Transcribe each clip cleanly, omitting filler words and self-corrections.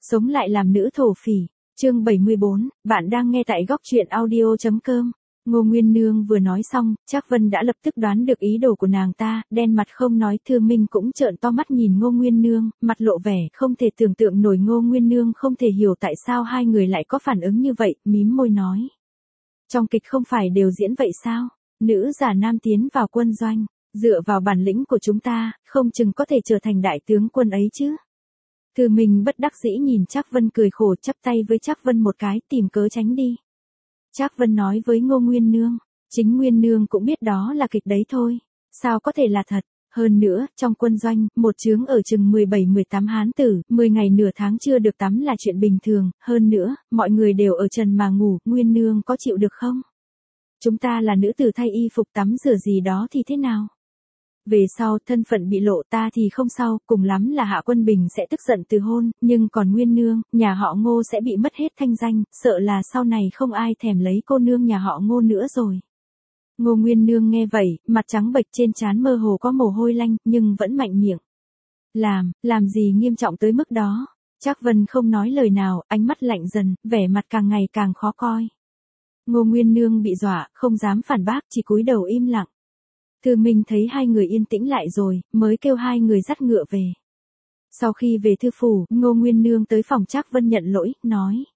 Sống lại làm nữ thổ phỉ. Chương 74, bạn đang nghe tại góc truyện audio.com. Ngô Nguyên Nương vừa nói xong, Trác Vân đã lập tức đoán được ý đồ của nàng ta, đen mặt không nói. Thư Minh cũng trợn to mắt nhìn Ngô Nguyên Nương, mặt lộ vẻ không thể tưởng tượng nổi. Ngô Nguyên Nương không thể hiểu tại sao hai người lại có phản ứng như vậy, mím môi nói. Trong kịch không phải đều diễn vậy sao? Nữ giả nam tiến vào quân doanh, dựa vào bản lĩnh của chúng ta, không chừng có thể trở thành đại tướng quân ấy chứ. Thư Minh bất đắc dĩ nhìn Trác Vân cười khổ, chắp tay với Trác Vân một cái, tìm cớ tránh đi. Trác Vân nói với Ngô Nguyên Nương, chính Nguyên Nương cũng biết đó là kịch đấy thôi, sao có thể là thật. Hơn nữa, trong quân doanh, một chướng ở chừng 17-18 hán tử, 10 ngày nửa tháng chưa được tắm là chuyện bình thường. Hơn nữa, mọi người đều ở trần mà ngủ, Nguyên Nương có chịu được không? Chúng ta là nữ tử thay y phục tắm rửa gì đó thì thế nào? Về sau, thân phận bị lộ ta thì không sao, cùng lắm là Hạ Quân Bình sẽ tức giận từ hôn, nhưng còn Nguyên Nương, nhà họ Ngô sẽ bị mất hết thanh danh, sợ là sau này không ai thèm lấy cô nương nhà họ Ngô nữa rồi. Ngô Nguyên Nương nghe vậy, mặt trắng bệch, trên trán mơ hồ có mồ hôi lanh, nhưng vẫn mạnh miệng. Làm gì nghiêm trọng tới mức đó? Trác Vân không nói lời nào, ánh mắt lạnh dần, vẻ mặt càng ngày càng khó coi. Ngô Nguyên Nương bị dọa, không dám phản bác, chỉ cúi đầu im lặng. Thư Minh thấy hai người yên tĩnh lại rồi, mới kêu hai người dắt ngựa về. Sau khi về thư phủ, Ngô Nguyên Nương tới phòng Trác Vân nhận lỗi, nói.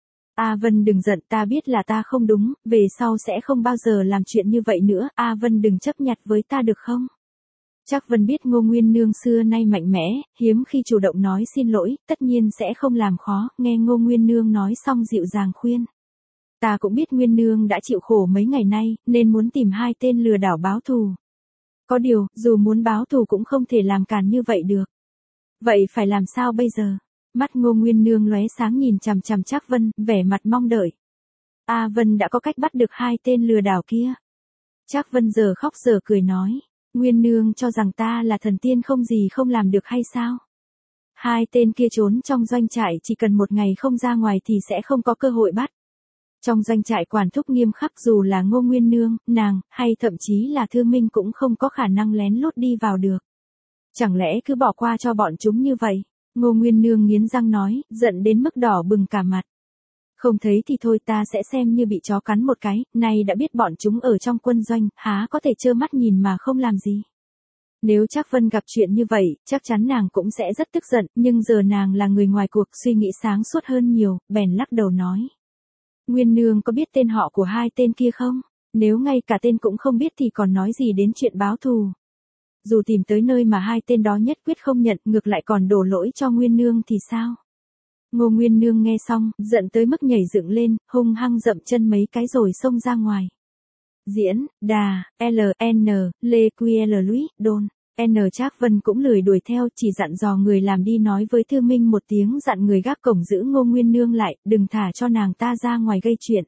A Vân đừng giận, ta biết là ta không đúng, về sau sẽ không bao giờ làm chuyện như vậy nữa, A Vân đừng chấp nhặt với ta được không? Trác Vân biết Ngô Nguyên Nương xưa nay mạnh mẽ, hiếm khi chủ động nói xin lỗi, tất nhiên sẽ không làm khó, nghe Ngô Nguyên Nương nói xong dịu dàng khuyên. Ta cũng biết Nguyên Nương đã chịu khổ mấy ngày nay, nên muốn tìm hai tên lừa đảo báo thù. Có điều, dù muốn báo thù cũng không thể làm càn như vậy được. Vậy phải làm sao bây giờ? Mắt Ngô Nguyên Nương lóe sáng nhìn chằm chằm Trác Vân, vẻ mặt mong đợi. A Vân đã có cách bắt được hai tên lừa đảo kia. Trác Vân giờ khóc giờ cười nói. Nguyên Nương cho rằng ta là thần tiên không gì không làm được hay sao? Hai tên kia trốn trong doanh trại, chỉ cần một ngày không ra ngoài thì sẽ không có cơ hội bắt. Trong doanh trại quản thúc nghiêm khắc, dù là Ngô Nguyên Nương, nàng, hay thậm chí là Thư Minh cũng không có khả năng lén lút đi vào được. Chẳng lẽ cứ bỏ qua cho bọn chúng như vậy? Ngô Nguyên Nương nghiến răng nói, giận đến mức đỏ bừng cả mặt. Không thấy thì thôi, ta sẽ xem như bị chó cắn một cái, nay đã biết bọn chúng ở trong quân doanh, há có thể trơ mắt nhìn mà không làm gì. Nếu Trác Vân gặp chuyện như vậy, chắc chắn nàng cũng sẽ rất tức giận, nhưng giờ nàng là người ngoài cuộc, suy nghĩ sáng suốt hơn nhiều, bèn lắc đầu nói. Nguyên Nương có biết tên họ của hai tên kia không? Nếu ngay cả tên cũng không biết thì còn nói gì đến chuyện báo thù. Dù tìm tới nơi mà hai tên đó nhất quyết không nhận, ngược lại còn đổ lỗi cho Nguyên Nương thì sao? Ngô Nguyên Nương nghe xong, giận tới mức nhảy dựng lên, hung hăng dậm chân mấy cái rồi xông ra ngoài. Diễn, đà, LN, Lê QL Lũy, Đôn. Trác Vân cũng lười đuổi theo, chỉ dặn dò người làm đi nói với Thư Minh một tiếng, dặn người gác cổng giữ Ngô Nguyên Nương lại, đừng thả cho nàng ta ra ngoài gây chuyện.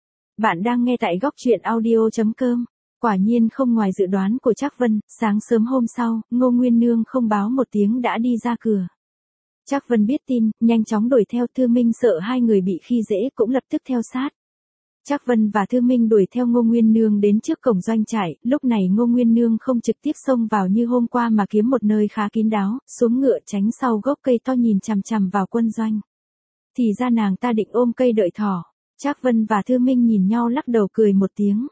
Bạn đang nghe tại góc truyện audio.com. Quả nhiên không ngoài dự đoán của Trác Vân, sáng sớm hôm sau, Ngô Nguyên Nương không báo một tiếng đã đi ra cửa. Trác Vân biết tin, nhanh chóng đuổi theo. Thư Minh sợ hai người bị khi dễ cũng lập tức theo sát. Trác Vân và Thư Minh đuổi theo Ngô Nguyên Nương đến trước cổng doanh trại, lúc này Ngô Nguyên Nương không trực tiếp xông vào như hôm qua mà kiếm một nơi khá kín đáo, xuống ngựa tránh sau gốc cây to nhìn chằm chằm vào quân doanh. Thì ra nàng ta định ôm cây đợi thỏ. Trác Vân và Thư Minh nhìn nhau lắc đầu cười một tiếng.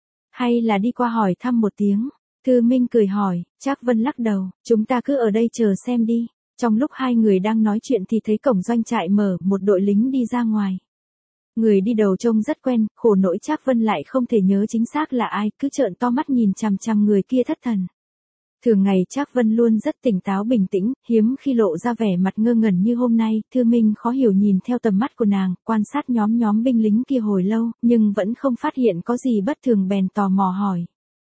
Hay là đi qua hỏi thăm một tiếng? Thư Minh cười hỏi, Trác Vân lắc đầu, chúng ta cứ ở đây chờ xem đi. Trong lúc hai người đang nói chuyện thì thấy cổng doanh trại mở, một đội lính đi ra ngoài. Người đi đầu trông rất quen, khổ nỗi Trác Vân lại không thể nhớ chính xác là ai, cứ trợn to mắt nhìn chằm chằm người kia thất thần. Thường ngày Trác Vân luôn rất tỉnh táo bình tĩnh, hiếm khi lộ ra vẻ mặt ngơ ngẩn như hôm nay. Thư Minh khó hiểu nhìn theo tầm mắt của nàng, quan sát nhóm binh lính kia hồi lâu, nhưng vẫn không phát hiện có gì bất thường, bèn tò mò hỏi.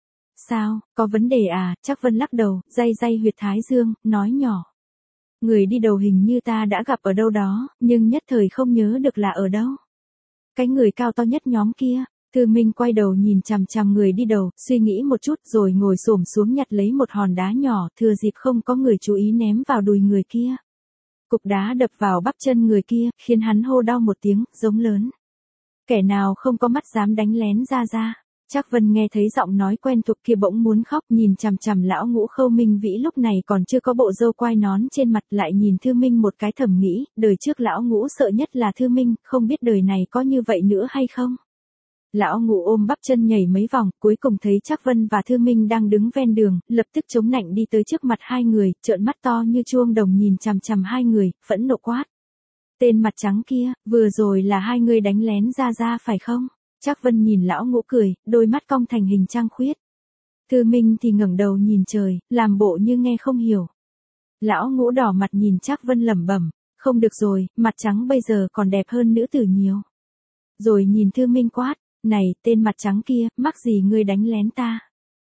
Sao, có vấn đề à? Trác Vân lắc đầu, day huyệt thái dương, nói nhỏ. Người đi đầu hình như ta đã gặp ở đâu đó, nhưng nhất thời không nhớ được là ở đâu. Cái người cao to nhất nhóm kia. Thư Minh quay đầu nhìn chằm chằm người đi đầu, suy nghĩ một chút rồi ngồi xổm xuống nhặt lấy một hòn đá nhỏ, thừa dịp không có người chú ý ném vào đùi người kia. Cục đá đập vào bắp chân người kia, khiến hắn hô đau một tiếng, giống lớn. Kẻ nào không có mắt dám đánh lén ra. Trác Vân nghe thấy giọng nói quen thuộc kia bỗng muốn khóc, nhìn chằm chằm lão Ngũ Khâu Minh Vĩ lúc này còn chưa có bộ râu quai nón trên mặt, lại nhìn Thư Minh một cái thầm nghĩ, đời trước lão Ngũ sợ nhất là Thư Minh, không biết đời này có như vậy nữa hay không. Lão Ngũ ôm bắp chân nhảy mấy vòng, cuối cùng thấy Trác Vân và Thư Minh đang đứng ven đường, lập tức chống nạnh đi tới trước mặt hai người, trợn mắt to như chuông đồng nhìn chằm chằm hai người, phẫn nộ quát. Tên mặt trắng kia, vừa rồi là hai người đánh lén Ra phải không? Trác Vân nhìn lão Ngũ cười, đôi mắt cong thành hình trăng khuyết. Thư Minh thì ngẩng đầu nhìn trời, làm bộ như nghe không hiểu. Lão Ngũ đỏ mặt nhìn Trác Vân lẩm bẩm, không được rồi, mặt trắng bây giờ còn đẹp hơn nữ tử nhiều. Rồi nhìn Thư Minh quát, này, tên mặt trắng kia, mắc gì ngươi đánh lén ta?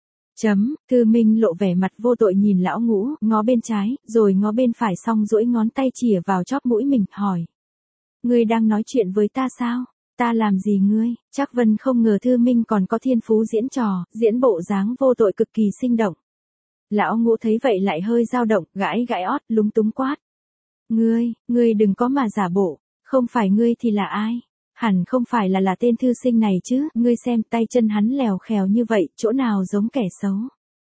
Thư Minh lộ vẻ mặt vô tội nhìn lão Ngũ, ngó bên trái, rồi ngó bên phải xong duỗi ngón tay chìa vào chóp mũi mình, hỏi. Ngươi đang nói chuyện với ta sao? Ta làm gì ngươi? Trác Vân không ngờ Thư Minh còn có thiên phú diễn trò, diễn bộ dáng vô tội cực kỳ sinh động. Lão Ngũ thấy vậy lại hơi dao động, gãi ót, lúng túng quát. Ngươi đừng có mà giả bộ, không phải ngươi thì là ai? Hẳn không phải là tên thư sinh này chứ, ngươi xem tay chân hắn lèo khèo như vậy, chỗ nào giống kẻ xấu.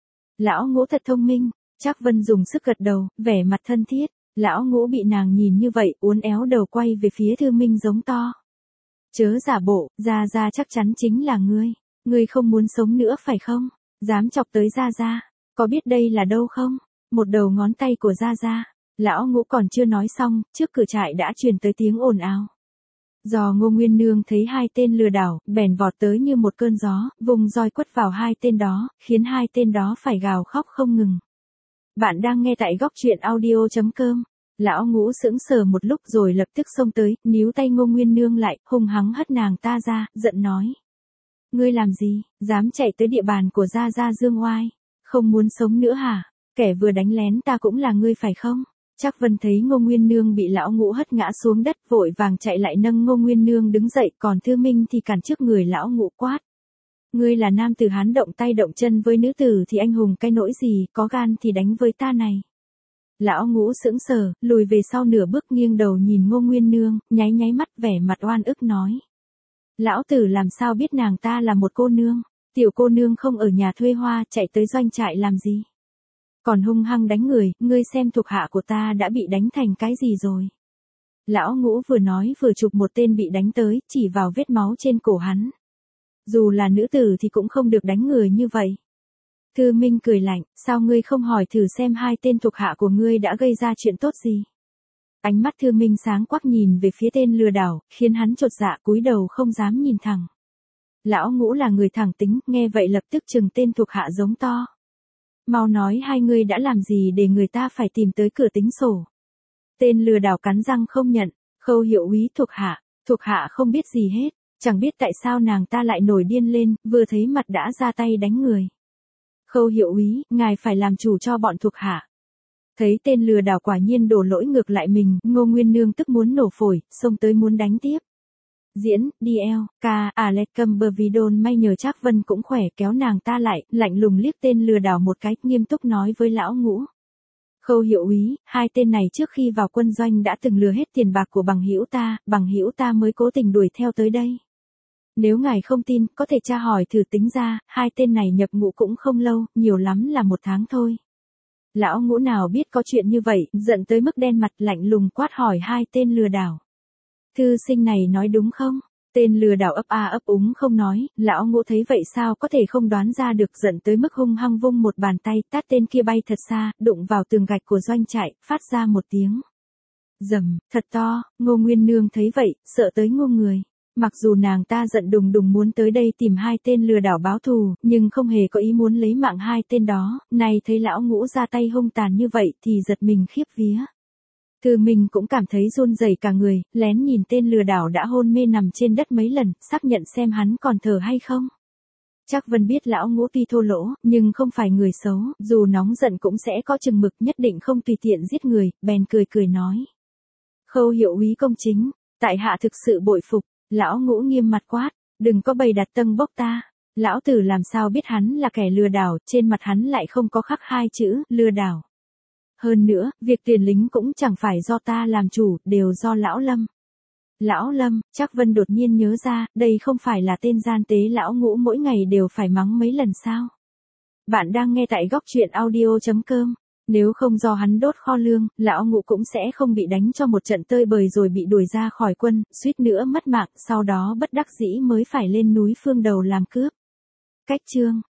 Lão Ngũ thật thông minh, Trác Vân dùng sức gật đầu, vẻ mặt thân thiết, lão Ngũ bị nàng nhìn như vậy, uốn éo đầu quay về phía Thư Minh giống to. Chớ giả bộ, Ra chắc chắn chính là ngươi không muốn sống nữa phải không? Dám chọc tới Ra, có biết đây là đâu không? Một đầu ngón tay của Ra. Lão Ngũ còn chưa nói xong, trước cửa trại đã truyền tới tiếng ồn ào. Do Ngô Nguyên Nương thấy hai tên lừa đảo, bèn vọt tới như một cơn gió, vùng roi quất vào hai tên đó, khiến hai tên đó phải gào khóc không ngừng. Bạn đang nghe tại góc truyện audio.com. Lão Ngũ sững sờ một lúc rồi lập tức xông tới, níu tay Ngô Nguyên Nương lại, hung hăng hất nàng ta ra, giận nói. Ngươi làm gì, dám chạy tới địa bàn của Ra dương oai, không muốn sống nữa hả? Kẻ vừa đánh lén ta cũng là ngươi phải không? Trác Vân thấy Ngô Nguyên Nương bị lão Ngũ hất ngã xuống đất, vội vàng chạy lại nâng Ngô Nguyên Nương đứng dậy, còn Thư Minh thì cản trước người lão Ngũ quát. Ngươi là nam tử Hán động tay động chân với nữ tử thì anh hùng cái nỗi gì, có gan thì đánh với ta này. Lão Ngũ sững sờ, lùi về sau nửa bước nghiêng đầu nhìn Ngô Nguyên Nương, nháy mắt vẻ mặt oan ức nói. Lão tử làm sao biết nàng ta là một cô nương, tiểu cô nương không ở nhà thuê hoa, chạy tới doanh trại làm gì? Còn hung hăng đánh người, ngươi xem thuộc hạ của ta đã bị đánh thành cái gì rồi. Lão Ngũ vừa nói vừa chụp một tên bị đánh tới, chỉ vào vết máu trên cổ hắn. Dù là nữ tử thì cũng không được đánh người như vậy. Thư Minh cười lạnh, sao ngươi không hỏi thử xem hai tên thuộc hạ của ngươi đã gây ra chuyện tốt gì? Ánh mắt Thư Minh sáng quắc nhìn về phía tên lừa đảo, khiến hắn chột dạ cúi đầu không dám nhìn thẳng. Lão Ngũ là người thẳng tính, nghe vậy lập tức trừng tên thuộc hạ giống to. Mau nói hai ngươi đã làm gì để người ta phải tìm tới cửa tính sổ. Tên lừa đảo cắn răng không nhận, Khâu hiệu úy thuộc hạ không biết gì hết, chẳng biết tại sao nàng ta lại nổi điên lên, vừa thấy mặt đã ra tay đánh người. Khâu hiệu úy, ngài phải làm chủ cho bọn thuộc hạ. Thấy tên lừa đảo quả nhiên đổ lỗi ngược lại mình, Ngô Nguyên Nương tức muốn nổ phổi, xông tới muốn đánh tiếp. Diễn, DL, Alex Cumbervidon may nhờ Trác Vân cũng khỏe kéo nàng ta lại, lạnh lùng liếc tên lừa đảo một cái, nghiêm túc nói với lão Ngũ. Khâu hiệu úy, hai tên này trước khi vào quân doanh đã từng lừa hết tiền bạc của bằng hữu ta mới cố tình đuổi theo tới đây. Nếu ngài không tin, có thể tra hỏi thử tính ra, hai tên này nhập ngũ cũng không lâu, nhiều lắm là 1 tháng thôi. Lão Ngũ nào biết có chuyện như vậy, giận tới mức đen mặt, lạnh lùng quát hỏi hai tên lừa đảo. Thư sinh này nói đúng không? Tên lừa đảo ấp a ấp úng không nói, lão Ngũ thấy vậy sao có thể không đoán ra được, giận tới mức hung hăng vung một bàn tay, tát tên kia bay thật xa, đụng vào tường gạch của doanh trại, phát ra một tiếng rầm, thật to. Ngô Nguyên Nương thấy vậy, sợ tới ngô người. Mặc dù nàng ta giận đùng đùng muốn tới đây tìm hai tên lừa đảo báo thù, nhưng không hề có ý muốn lấy mạng hai tên đó, nay thấy lão Ngũ ra tay hung tàn như vậy thì giật mình khiếp vía. Thư Minh cũng cảm thấy run rẩy cả người, lén nhìn tên lừa đảo đã hôn mê nằm trên đất mấy lần, xác nhận xem hắn còn thở hay không. Trác Vân biết lão Ngũ tuy thô lỗ, nhưng không phải người xấu, dù nóng giận cũng sẽ có chừng mực, nhất định không tùy tiện giết người, bèn cười nói. Khâu hiệu úy công chính, tại hạ thực sự bội phục. Lão Ngũ nghiêm mặt quát, đừng có bày đặt tâng bốc ta. Lão tử làm sao biết hắn là kẻ lừa đảo, trên mặt hắn lại không có khắc 2 chữ, lừa đảo. Hơn nữa, việc tuyển lính cũng chẳng phải do ta làm chủ, đều do lão Lâm. Lão Lâm, Trác Vân đột nhiên nhớ ra, đây không phải là tên gian tế lão Ngũ mỗi ngày đều phải mắng mấy lần sao? Bạn đang nghe tại góc truyện audio.com. Nếu không do hắn đốt kho lương, lão Ngũ cũng sẽ không bị đánh cho một trận tơi bời rồi bị đuổi ra khỏi quân, suýt nữa mất mạng, sau đó bất đắc dĩ mới phải lên núi Phương Đầu làm cướp. Cách chương